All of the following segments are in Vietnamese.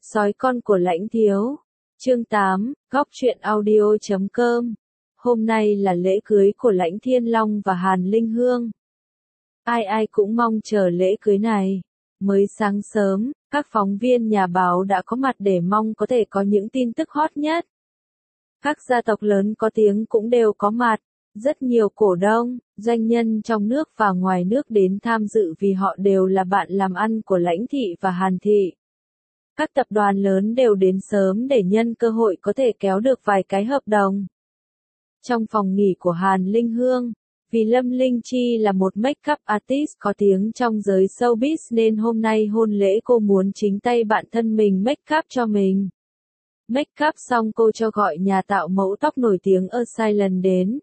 Sói con của Lãnh Thiếu. Chương 8, góc truyện audio.com. Hôm nay là lễ cưới của Lãnh Thiên Long và Hàn Linh Hương. Ai ai cũng mong chờ lễ cưới này. Mới sáng sớm, các phóng viên nhà báo đã có mặt để mong có thể có những tin tức hot nhất. Các gia tộc lớn có tiếng cũng đều có mặt. Rất nhiều cổ đông, doanh nhân trong nước và ngoài nước đến tham dự vì họ đều là bạn làm ăn của Lãnh Thị và Hàn Thị. Các tập đoàn lớn đều đến sớm để nhân cơ hội có thể kéo được vài cái hợp đồng. Trong phòng nghỉ của Hàn Linh Hương, vì Lâm Linh Chi là một make-up artist có tiếng trong giới showbiz nên hôm nay hôn lễ cô muốn chính tay bản thân mình make-up cho mình. Make-up xong cô cho gọi nhà tạo mẫu tóc nổi tiếng ở Silent đến.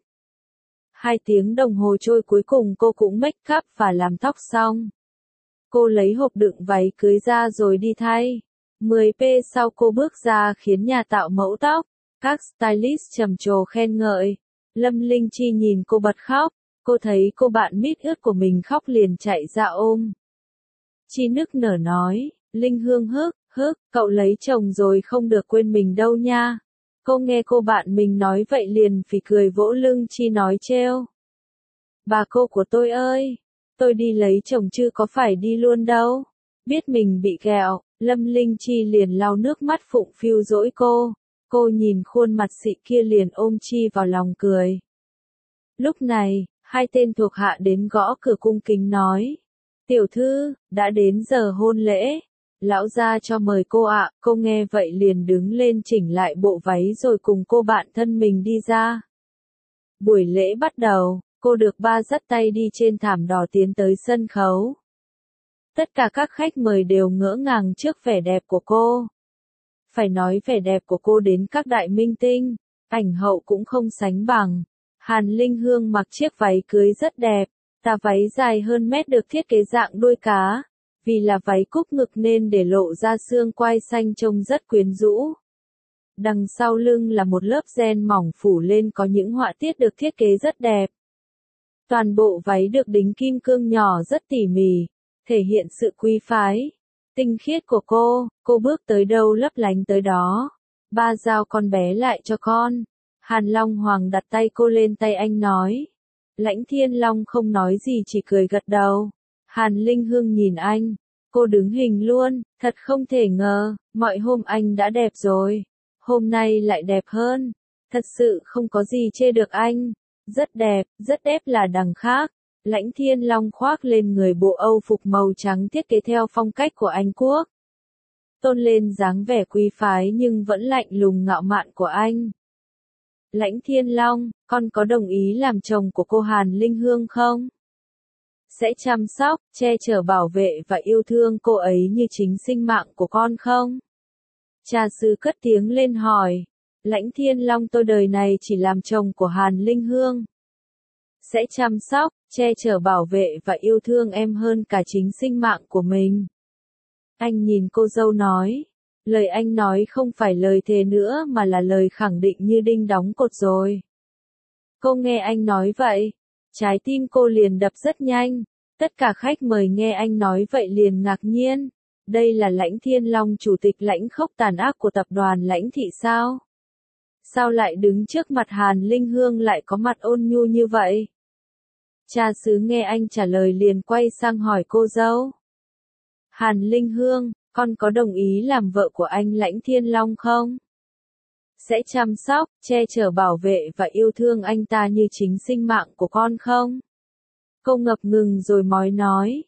2 tiếng đồng hồ trôi cuối cùng cô cũng make-up và làm tóc xong. Cô lấy hộp đựng váy cưới ra rồi đi thay. 10p sau cô bước ra khiến nhà tạo mẫu tóc, các stylist trầm trồ khen ngợi. Lâm Linh Chi nhìn cô bật khóc, cô thấy cô bạn mít ướt của mình khóc liền chạy ra ôm. Chi nức nở nói, Linh Hương cậu lấy chồng rồi không được quên mình đâu nha. Cô nghe cô bạn mình nói vậy liền phì cười vỗ lưng Chi nói trêu. Bà cô của tôi ơi, tôi đi lấy chồng chứ có phải đi luôn đâu. Biết mình bị ghẹo, Lâm Linh Chi liền lau nước mắt phụng phịu dỗi cô. Cô nhìn khuôn mặt xị kia liền ôm Chi vào lòng cười. Lúc này, 2 tên thuộc hạ đến gõ cửa cung kính nói. Tiểu thư, đã đến giờ hôn lễ. Lão gia cho mời cô ạ. Cô nghe vậy liền đứng lên chỉnh lại bộ váy rồi cùng cô bạn thân mình đi ra. Buổi lễ bắt đầu, cô được ba dắt tay đi trên thảm đỏ tiến tới sân khấu. Tất cả các khách mời đều ngỡ ngàng trước vẻ đẹp của cô. Phải nói vẻ đẹp của cô đến các đại minh tinh, ảnh hậu cũng không sánh bằng. Hàn Linh Hương mặc chiếc váy cưới rất đẹp, tà váy dài hơn mét được thiết kế dạng đuôi cá. Vì là váy cúc ngực nên để lộ ra xương quai xanh trông rất quyến rũ. Đằng sau lưng là một lớp ren mỏng phủ lên có những họa tiết được thiết kế rất đẹp. Toàn bộ váy được đính kim cương nhỏ rất tỉ mỉ, thể hiện sự quý phái, tinh khiết của cô bước tới đâu lấp lánh tới đó. Ba giao con bé lại cho con. Hàn Long Hoàng đặt tay cô lên tay anh nói. Lãnh Thiên Long không nói gì chỉ cười gật đầu. Hàn Linh Hương nhìn anh, cô đứng hình luôn, thật không thể ngờ, mọi hôm anh đã đẹp rồi, hôm nay lại đẹp hơn, thật sự không có gì chê được anh, rất đẹp là đằng khác. Lãnh Thiên Long khoác lên người bộ Âu phục màu trắng thiết kế theo phong cách của Anh Quốc. Tôn lên dáng vẻ quý phái nhưng vẫn lạnh lùng ngạo mạn của anh. Lãnh Thiên Long, con có đồng ý làm chồng của cô Hàn Linh Hương không? Sẽ chăm sóc, che chở bảo vệ và yêu thương cô ấy như chính sinh mạng của con không? Cha xứ cất tiếng lên hỏi. Lãnh Thiên Long tôi đời này chỉ làm chồng của Hàn Linh Hương. Sẽ chăm sóc, che chở bảo vệ và yêu thương em hơn cả chính sinh mạng của mình. Anh nhìn cô dâu nói. Lời anh nói không phải lời thề nữa mà là lời khẳng định như đinh đóng cột rồi. Cô nghe anh nói vậy. Trái tim cô liền đập rất nhanh. Tất cả khách mời nghe anh nói vậy liền ngạc nhiên. Đây là Lãnh Thiên Long chủ tịch lãnh khốc tàn ác của tập đoàn Lãnh Thị sao? Sao lại đứng trước mặt Hàn Linh Hương lại có mặt ôn nhu như vậy? Cha xứ nghe anh trả lời liền quay sang hỏi cô dâu. Hàn Linh Hương, con có đồng ý làm vợ của anh Lãnh Thiên Long không? Sẽ chăm sóc, che chở bảo vệ và yêu thương anh ta như chính sinh mạng của con không? Cô ngập ngừng rồi mói nói.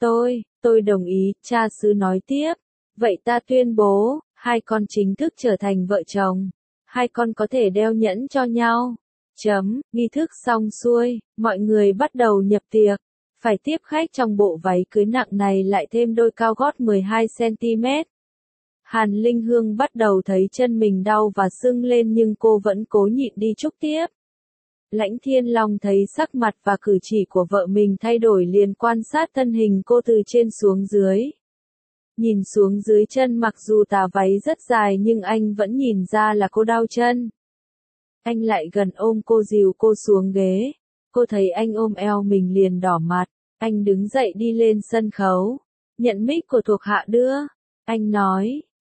Tôi đồng ý, cha xứ nói tiếp. Vậy ta tuyên bố, 2 con chính thức trở thành vợ chồng. 2 con có thể đeo nhẫn cho nhau. Nghi thức xong xuôi, mọi người bắt đầu nhập tiệc. Phải tiếp khách trong bộ váy cưới nặng này lại thêm đôi cao gót 12cm. Hàn Linh Hương bắt đầu thấy chân mình đau và sưng lên nhưng cô vẫn cố nhịn đi chúc tiếp. Lãnh Thiên Long thấy sắc mặt và cử chỉ của vợ mình thay đổi liền quan sát thân hình cô từ trên xuống dưới. Nhìn xuống dưới chân mặc dù tà váy rất dài nhưng anh vẫn nhìn ra là cô đau chân. Anh lại gần ôm cô dìu cô xuống ghế. Cô thấy anh ôm eo mình liền đỏ mặt. Anh đứng dậy đi lên sân khấu. Nhận mic của thuộc hạ đưa. Anh nói,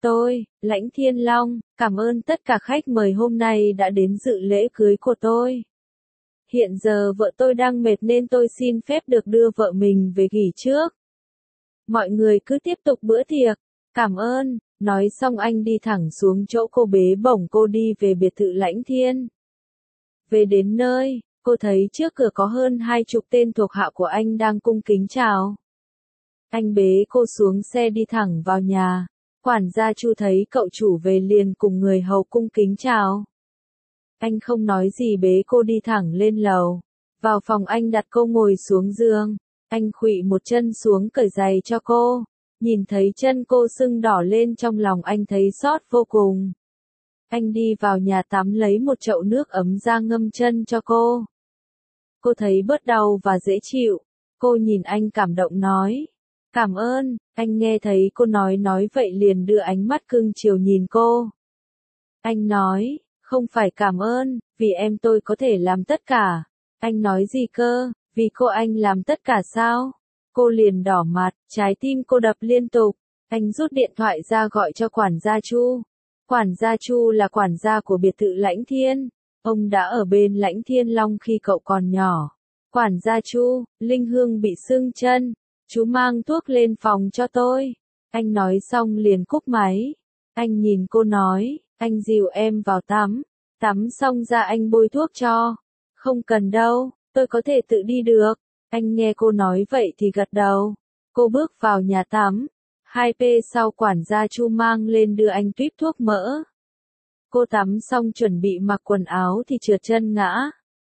tôi, Lãnh Thiên Long, cảm ơn tất cả khách mời hôm nay đã đến dự lễ cưới của tôi. Hiện giờ vợ tôi đang mệt nên tôi xin phép được đưa vợ mình về nghỉ trước. Mọi người cứ tiếp tục bữa tiệc. Cảm ơn, nói xong anh đi thẳng xuống chỗ cô bế bổng cô đi về biệt thự Lãnh Thiên. Về đến nơi, cô thấy trước cửa có hơn 20 tên thuộc hạ của anh đang cung kính chào. Anh bế cô xuống xe đi thẳng vào nhà. Quản gia Chu thấy cậu chủ về liền cùng người hầu cung kính chào. Anh không nói gì bế cô đi thẳng lên lầu. Vào phòng anh đặt cô ngồi xuống giường. Anh khuỵu một chân xuống cởi giày cho cô. Nhìn thấy chân cô sưng đỏ lên trong lòng anh thấy xót vô cùng. Anh đi vào nhà tắm lấy một chậu nước ấm ra ngâm chân cho cô. Cô thấy bớt đau và dễ chịu. Cô nhìn anh cảm động nói. Cảm ơn, anh nghe thấy cô nói vậy liền đưa ánh mắt cưng chiều nhìn cô. Anh nói, không phải cảm ơn, vì em tôi có thể làm tất cả. Anh nói gì cơ, vì cô anh làm tất cả sao? Cô liền đỏ mặt, trái tim cô đập liên tục. Anh rút điện thoại ra gọi cho quản gia Chu. Quản gia Chu là quản gia của biệt thự Lãnh Thiên. Ông đã ở bên Lãnh Thiên Long khi cậu còn nhỏ. Quản gia Chu, Linh Hương bị sưng chân. Chú mang thuốc lên phòng cho tôi. Anh nói xong liền cúp máy. Anh nhìn cô nói, anh dìu em vào tắm. Tắm xong ra anh bôi thuốc cho. Không cần đâu, tôi có thể tự đi được. Anh nghe cô nói vậy thì gật đầu. Cô bước vào nhà tắm. 2p sau quản gia Chu mang lên đưa anh tuýp thuốc mỡ. Cô tắm xong chuẩn bị mặc quần áo thì trượt chân ngã.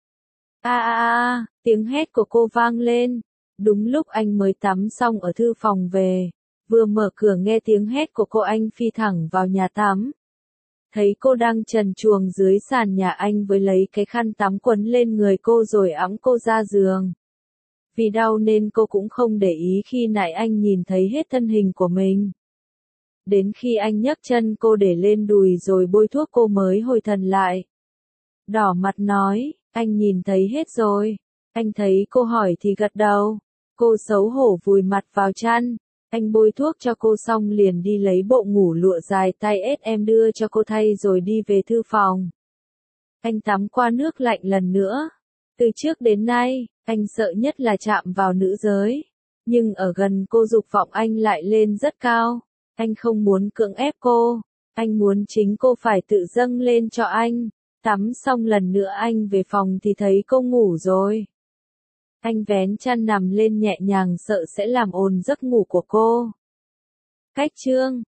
Tiếng hét của cô vang lên. Đúng lúc anh mới tắm xong ở thư phòng về. Vừa mở cửa nghe tiếng hét của cô anh phi thẳng vào nhà tắm. Thấy cô đang trần truồng dưới sàn nhà anh với lấy cái khăn tắm quấn lên người cô rồi ẵm cô ra giường. Vì đau nên cô cũng không để ý khi nãy anh nhìn thấy hết thân hình của mình. Đến khi anh nhấc chân cô để lên đùi rồi bôi thuốc cô mới hồi thần lại. Đỏ mặt nói, anh nhìn thấy hết rồi. Anh thấy cô hỏi thì gật đầu. Cô xấu hổ vùi mặt vào chăn. Anh bôi thuốc cho cô xong liền đi lấy bộ ngủ lụa dài tay em đưa cho cô thay rồi đi về thư phòng. Anh tắm qua nước lạnh lần nữa. Từ trước đến nay, anh sợ nhất là chạm vào nữ giới. Nhưng ở gần cô dục vọng anh lại lên rất cao. Anh không muốn cưỡng ép cô. Anh muốn chính cô phải tự dâng lên cho anh. Tắm xong lần nữa anh về phòng thì thấy cô ngủ rồi. Anh vén chăn nằm lên nhẹ nhàng sợ sẽ làm ồn giấc ngủ của cô. Cách chương